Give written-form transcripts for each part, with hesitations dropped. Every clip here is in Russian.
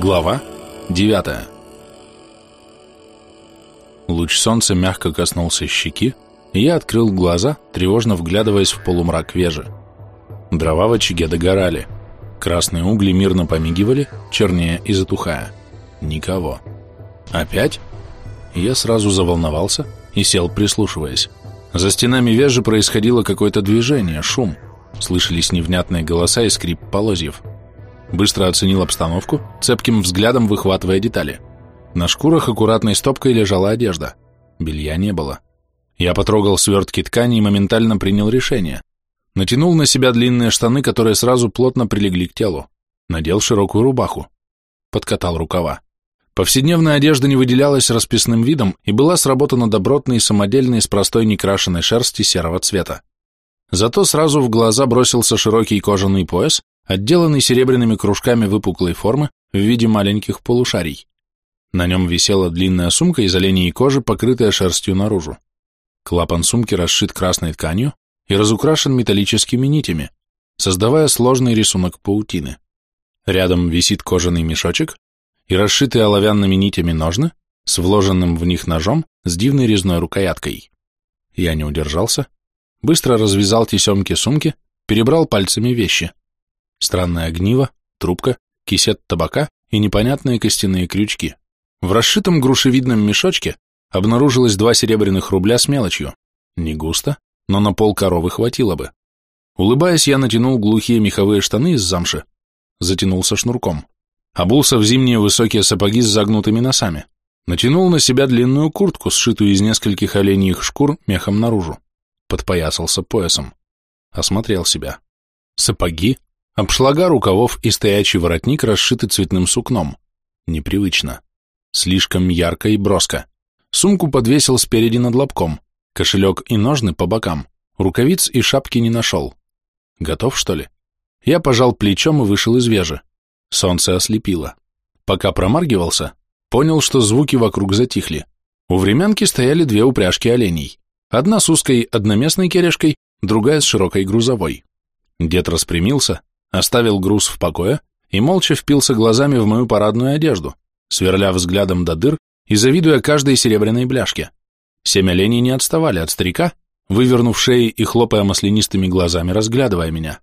Глава 9. Луч солнца мягко коснулся щеки, и я открыл глаза, тревожно вглядываясь в полумрак вежи. Дрова в очаге догорали. Красные угли мирно помигивали, чернее и затухая. Никого. Опять? Я сразу заволновался и сел, прислушиваясь. За стенами вежи происходило какое-то движение, шум. Слышались невнятные голоса и скрип полозьев. Быстро оценил обстановку, цепким взглядом выхватывая детали. На шкурах аккуратной стопкой лежала одежда. Белья не было. Я потрогал свертки ткани и моментально принял решение. Натянул на себя длинные штаны, которые сразу плотно прилегли к телу. Надел широкую рубаху. Подкатал рукава. Повседневная одежда не выделялась расписным видом и была сработана добротной, самодельной, с простой некрашенной шерсти серого цвета. Зато сразу в глаза бросился широкий кожаный пояс, отделанный серебряными кружками выпуклой формы в виде маленьких полушарий. На нем висела длинная сумка из оленей кожи, покрытая шерстью наружу. Клапан сумки расшит красной тканью и разукрашен металлическими нитями, создавая сложный рисунок паутины. Рядом висит кожаный мешочек и расшитые оловянными нитями ножны с вложенным в них ножом с дивной резной рукояткой. Я не удержался, быстро развязал тесемки сумки, перебрал пальцами вещи. Странное огниво, трубка, кисет табака и непонятные костяные крючки. В расшитом грушевидном мешочке обнаружилось 2 серебряных рубля с мелочью. Не густо, но на полкоровы хватило бы. Улыбаясь, я натянул глухие меховые штаны из замши, затянулся шнурком, обулся в зимние высокие сапоги с загнутыми носами, натянул на себя длинную куртку, сшитую из нескольких оленьих шкур мехом наружу, подпоясался поясом, осмотрел себя. Сапоги, обшлага рукавов и стоячий воротник расшиты цветным сукном. Непривычно. Слишком ярко и броско. Сумку подвесил спереди над лобком, кошелек и ножны по бокам, рукавиц и шапки не нашел. Готов, что ли? Я пожал плечом и вышел из вежи. Солнце ослепило. Пока промаргивался, понял, что звуки вокруг затихли. У времянки стояли 2 упряжки оленей. Одна с узкой одноместной керешкой, другая с широкой грузовой. Дед распрямился, оставил груз в покое и молча впился глазами в мою парадную одежду, сверля взглядом до дыр и завидуя каждой серебряной бляшке. 7 оленей не отставали от старика, вывернув шеи и хлопая маслянистыми глазами, разглядывая меня.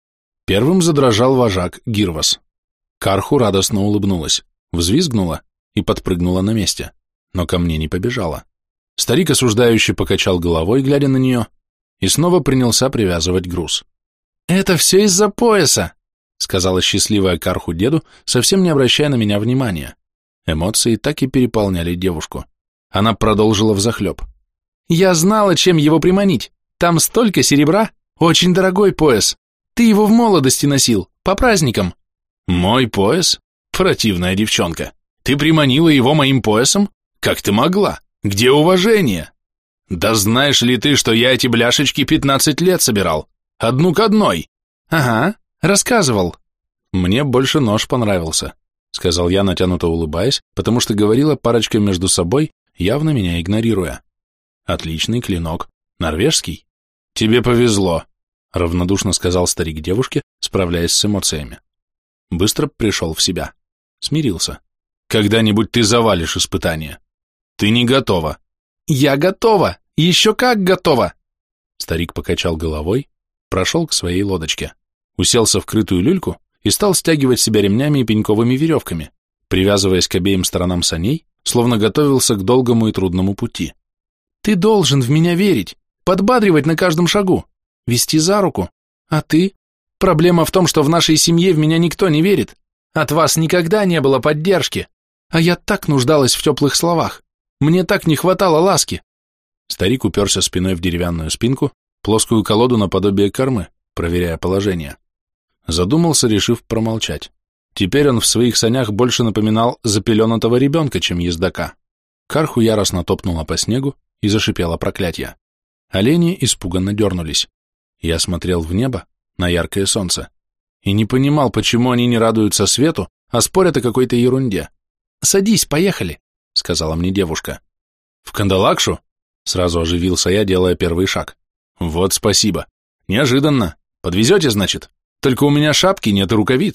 Первым задрожал вожак Гирвас. Карху радостно улыбнулась, взвизгнула и подпрыгнула на месте, но ко мне не побежала. Старик осуждающе покачал головой, глядя на нее, и снова принялся привязывать груз. «Это все из-за пояса», — сказала счастливая Карху деду, совсем не обращая на меня внимания. Эмоции так и переполняли девушку. Она продолжила взахлеб. «Я знала, чем его приманить. Там столько серебра, очень дорогой пояс. Ты его в молодости носил, по праздникам». «Мой пояс? Противная девчонка. Ты приманила его моим поясом? Как ты могла? Где уважение? Да знаешь ли ты, что я эти бляшечки 15 лет собирал? Одну к одной». «Ага, рассказывал». «Мне больше нож понравился», — сказал я, натянуто улыбаясь, потому что говорила парочка между собой, явно меня игнорируя. «Отличный клинок. Норвежский?» «Тебе повезло», — равнодушно сказал старик девушке, справляясь с эмоциями. Быстро пришел в себя. Смирился. «Когда-нибудь ты завалишь испытание. Ты не готова». «Я готова! Еще как готова!» Старик покачал головой, прошел к своей лодочке, уселся в крытую люльку и стал стягивать себя ремнями и пеньковыми веревками, привязываясь к обеим сторонам саней, словно готовился к долгому и трудному пути. «Ты должен в меня верить, подбадривать на каждом шагу, вести за руку. А ты? Проблема в том, что в нашей семье в меня никто не верит. От вас никогда не было поддержки. А я так нуждалась в теплых словах. Мне так не хватало ласки». Старик уперся спиной в деревянную спинку, плоскую колоду наподобие кормы, проверяя положение. Задумался, решив промолчать. Теперь он в своих санях больше напоминал запеленатого ребенка, чем ездока. Карху яростно топнула по снегу и зашипела проклятие. Олени испуганно дернулись. Я смотрел в небо, на яркое солнце, и не понимал, почему они не радуются свету, а спорят о какой-то ерунде. «Садись, поехали», — сказала мне девушка. «В Кандалакшу?» — сразу оживился я, делая первый шаг. «Вот спасибо. Неожиданно. Подвезете, значит? Только у меня шапки нет и рукавиц.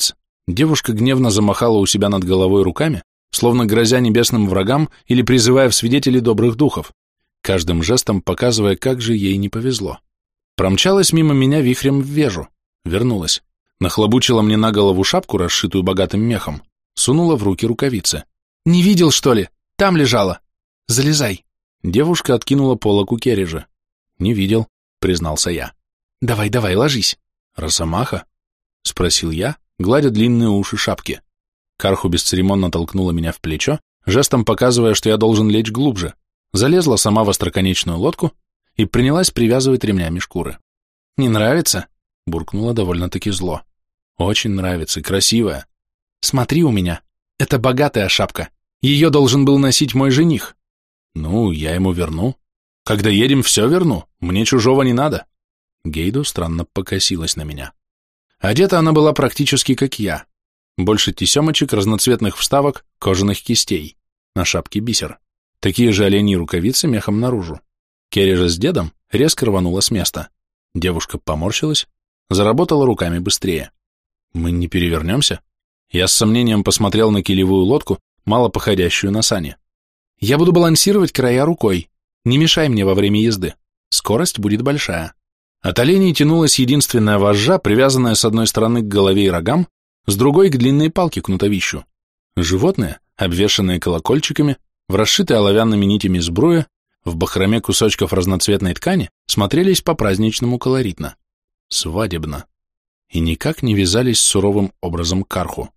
Девушка гневно замахала у себя над головой руками, словно грозя небесным врагам или призывая в свидетели добрых духов, каждым жестом показывая, как же ей не повезло. Промчалась мимо меня вихрем в вежу, вернулась, нахлобучила мне на голову шапку, расшитую богатым мехом, сунула в руки рукавицы. «Не видел, что ли? Там лежала. Залезай». Девушка откинула полок у Кережа. «Не видел», — признался я. «Давай, давай, ложись». «Росомаха?» — спросил я, гладя длинные уши шапки. Карху бесцеремонно толкнула меня в плечо, жестом показывая, что я должен лечь глубже, залезла сама в остроконечную лодку и принялась привязывать ремнями шкуры. «Не нравится?» — буркнула довольно-таки зло. «Очень нравится, красивая. Смотри у меня, это богатая шапка, ее должен был носить мой жених». «Ну, я ему верну. Когда едем, все верну, мне чужого не надо». Гейду странно покосилась на меня. Одета она была практически как я. Больше тесемочек, разноцветных вставок, кожаных кистей. На шапке бисер. Такие же оленьи рукавицы мехом наружу. Керри же с дедом резко рванула с места. Девушка поморщилась, заработала руками быстрее. «Мы не перевернемся?» Я с сомнением посмотрел на килевую лодку, мало походящую на сани. «Я буду балансировать края рукой. Не мешай мне во время езды. Скорость будет большая». От оленей тянулась единственная вожжа, привязанная с одной стороны к голове и рогам, с другой к длинной палке кнутовищу. Животные, обвешанные колокольчиками, в расшитой оловянными нитями сбруе, в бахроме кусочков разноцветной ткани, смотрелись по-праздничному колоритно. Свадебно. И никак не вязались с суровым образом Карху.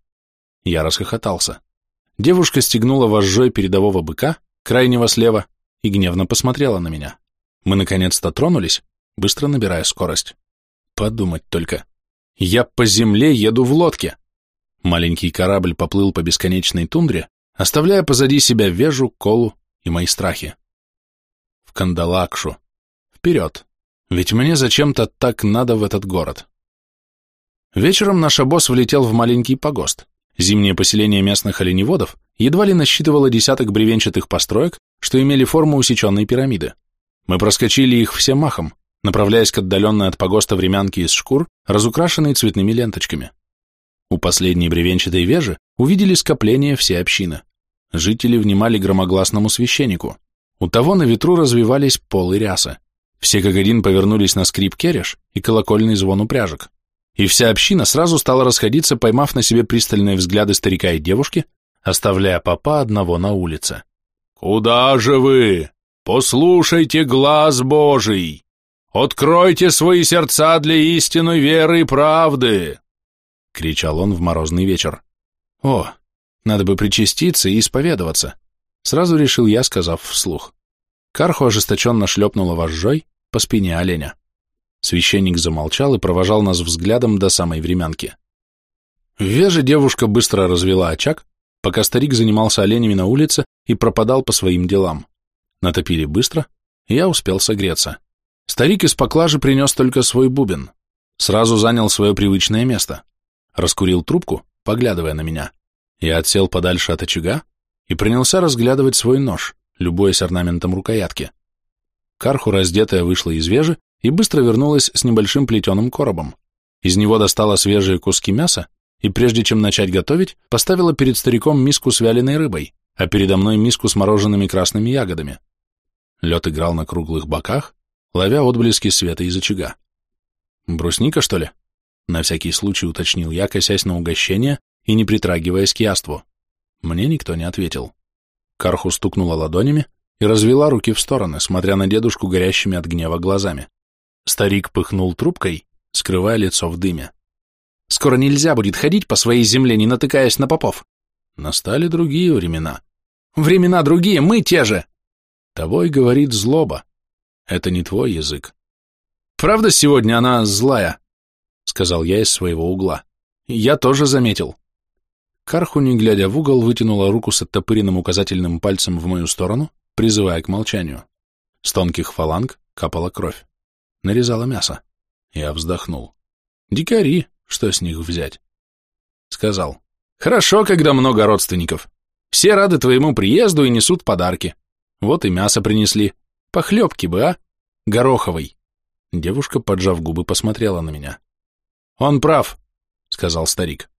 Я расхохотался. Девушка стегнула вожжой передового быка, крайнего слева, и гневно посмотрела на меня. Мы наконец-то тронулись, быстро набирая скорость. Подумать только. Я по земле еду в лодке. Маленький корабль поплыл по бесконечной тундре, оставляя позади себя Вежу, Колу и мои страхи. В Кандалакшу. Вперед. Ведь мне зачем-то так надо в этот город. Вечером наш обоз влетел в маленький погост. Зимнее поселение местных оленеводов едва ли насчитывало десяток бревенчатых построек, что имели форму усеченной пирамиды. Мы проскочили их все махом, направляясь к отдаленной от погоста времянке из шкур, разукрашенной цветными ленточками. У последней бревенчатой вежи увидели скопление всей общины. Жители внимали громогласному священнику. У того на ветру развивались полы рясы. Все как один повернулись на скрип кереш и колокольный звон упряжек. И вся община сразу стала расходиться, поймав на себе пристальные взгляды старика и девушки, оставляя попа одного на улице. «Куда же вы? Послушайте глас Божий! Откройте свои сердца для истинной веры и правды!» — кричал он в морозный вечер. «О, надо бы причаститься и исповедоваться», — сразу решил я, сказав вслух. Карху ожесточенно шлепнула вожжой по спине оленя. Священник замолчал и провожал нас взглядом до самой времянки. В Веже девушка быстро развела очаг, пока старик занимался оленями на улице и пропадал по своим делам. Натопили быстро, и я успел согреться. Старик из поклажи принес только свой бубен. Сразу занял свое привычное место. Раскурил трубку, поглядывая на меня. Я отсел подальше от очага и принялся разглядывать свой нож, любуясь орнаментом рукоятки. Карху, раздетая, вышла из вежи и быстро вернулась с небольшим плетеным коробом. Из него достала свежие куски мяса и, прежде чем начать готовить, поставила перед стариком миску с вяленой рыбой, а передо мной миску с мороженными красными ягодами. Лед играл на круглых боках, ловя отблески света из очага. «Брусника, что ли?» — на всякий случай уточнил я, косясь на угощение и не притрагиваясь к яству. Мне никто не ответил. Карху стукнула ладонями и развела руки в стороны, смотря на дедушку горящими от гнева глазами. Старик пыхнул трубкой, скрывая лицо в дыме. «Скоро нельзя будет ходить по своей земле, не натыкаясь на попов. Настали другие времена». «Времена другие, мы те же!» «Тобой говорит злоба. Это не твой язык». «Правда, сегодня она злая?» — сказал я из своего угла. «Я тоже заметил». Карху, не глядя в угол, вытянула руку с оттопыренным указательным пальцем в мою сторону, призывая к молчанию. С тонких фаланг капала кровь. Нарезала мясо. Я вздохнул. «Дикари, что с них взять?» Сказал. «Хорошо, когда много родственников. Все рады твоему приезду и несут подарки. Вот и мясо принесли. Похлебки бы, а? Гороховой». Девушка, поджав губы, посмотрела на меня. «Он прав», — сказал старик.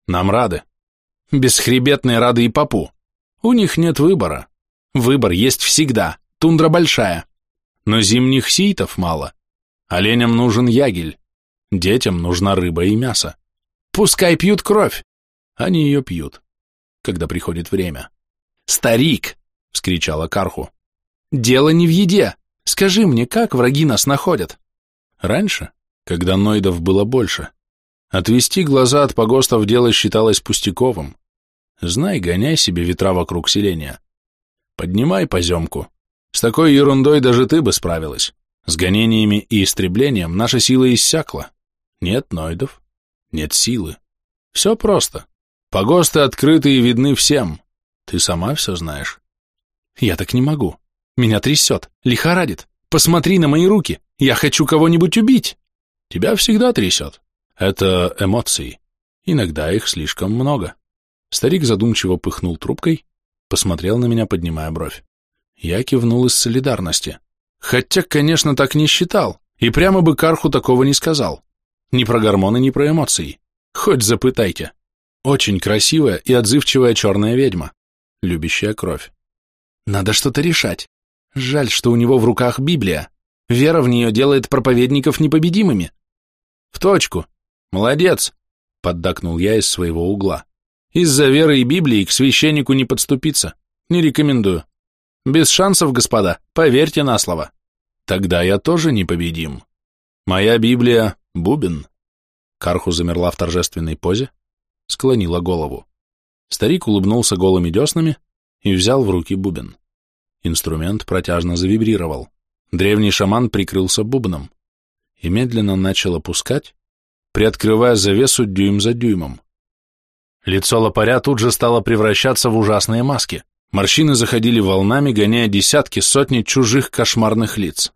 Нам рады. Бесхребетные рады и попу. У них нет выбора. Выбор есть всегда, тундра большая. Но зимних сийтов мало. Оленям нужен ягель. Детям нужна рыба и мясо. Пускай пьют кровь. Они ее пьют, когда приходит время. «Старик!» — вскричала Карху. «Дело не в еде. Скажи мне, как враги нас находят?» Раньше, когда нойдов было больше, отвести глаза от погостов дело считалось пустяковым. Знай, гоняй себе ветра вокруг селения. Поднимай поземку. С такой ерундой даже ты бы справилась. С гонениями и истреблением наша сила иссякла. Нет нойдов, нет силы. Все просто. Погосты открыты и видны всем. Ты сама все знаешь. Я так не могу. Меня трясет, лихорадит. Посмотри на мои руки. Я хочу кого-нибудь убить. Тебя всегда трясет. Это эмоции. Иногда их слишком много. Старик задумчиво пыхнул трубкой, посмотрел на меня, поднимая бровь. Я кивнул из солидарности. Хотя, конечно, так не считал, и прямо бы Карху такого не сказал. Ни про гормоны, ни про эмоции. Хоть запытайте. Очень красивая и отзывчивая черная ведьма, любящая кровь. Надо что-то решать. Жаль, что у него в руках Библия. Вера в нее делает проповедников непобедимыми. В точку. Молодец, поддакнул я из своего угла. Из-за веры и Библии к священнику не подступиться. Не рекомендую. Без шансов, господа, поверьте на слово. Тогда я тоже непобедим. Моя Библия — бубен. Карху замерла в торжественной позе, склонила голову. Старик улыбнулся голыми деснами и взял в руки бубен. Инструмент протяжно завибрировал. Древний шаман прикрылся бубном и медленно начал опускать, приоткрывая завесу дюйм за дюймом. Лицо лопаря тут же стало превращаться в ужасные маски. Морщины заходили волнами, гоняя десятки, сотни чужих кошмарных лиц.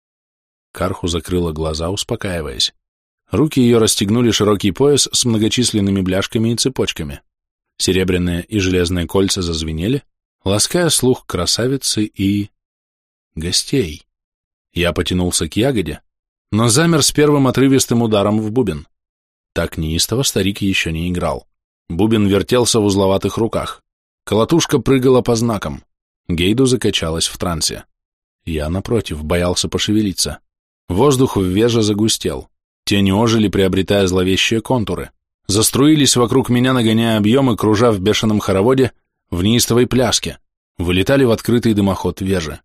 Карху закрыла глаза, успокаиваясь. Руки ее расстегнули широкий пояс с многочисленными бляшками и цепочками. Серебряные и железные кольца зазвенели, лаская слух красавицы и... гостей. Я потянулся к ягоде, но замер с первым отрывистым ударом в бубен. Так неистово старик еще не играл. Бубен вертелся в узловатых руках. Колотушка прыгала по знакам. Гейду закачалась в трансе. Я, напротив, боялся пошевелиться. Воздух в веже загустел. Тени ожили, приобретая зловещие контуры. Заструились вокруг меня, нагоняя объемы, кружа в бешеном хороводе, в неистовой пляске. Вылетали в открытый дымоход вежи.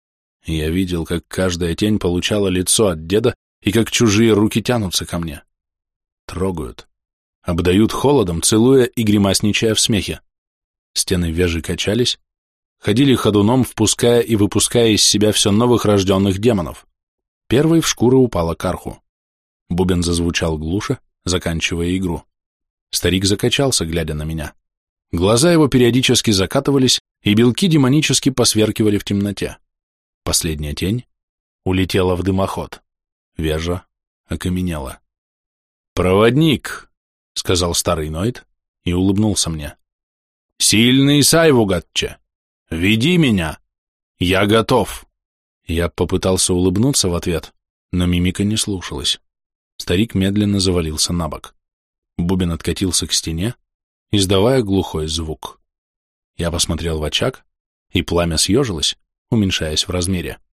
Я видел, как каждая тень получала лицо от деда и как чужие руки тянутся ко мне. Трогают. Обдают холодом, целуя и гримасничая в смехе. Стены вежи качались, ходили ходуном, впуская и выпуская из себя все новых рожденных демонов. Первой в шкуру упала Карху. Бубен зазвучал глуше, заканчивая игру. Старик закачался, глядя на меня. Глаза его периодически закатывались, и белки демонически посверкивали в темноте. Последняя тень улетела в дымоход. Вежа окаменела. «Проводник!» — сказал старый Нойд и улыбнулся мне. «Сильный Сайвугатче, веди меня! Я готов!» Я попытался улыбнуться в ответ, но мимика не слушалась. Старик медленно завалился на бок. Бубен откатился к стене, издавая глухой звук. Я посмотрел в очаг, и пламя съежилось, уменьшаясь в размере.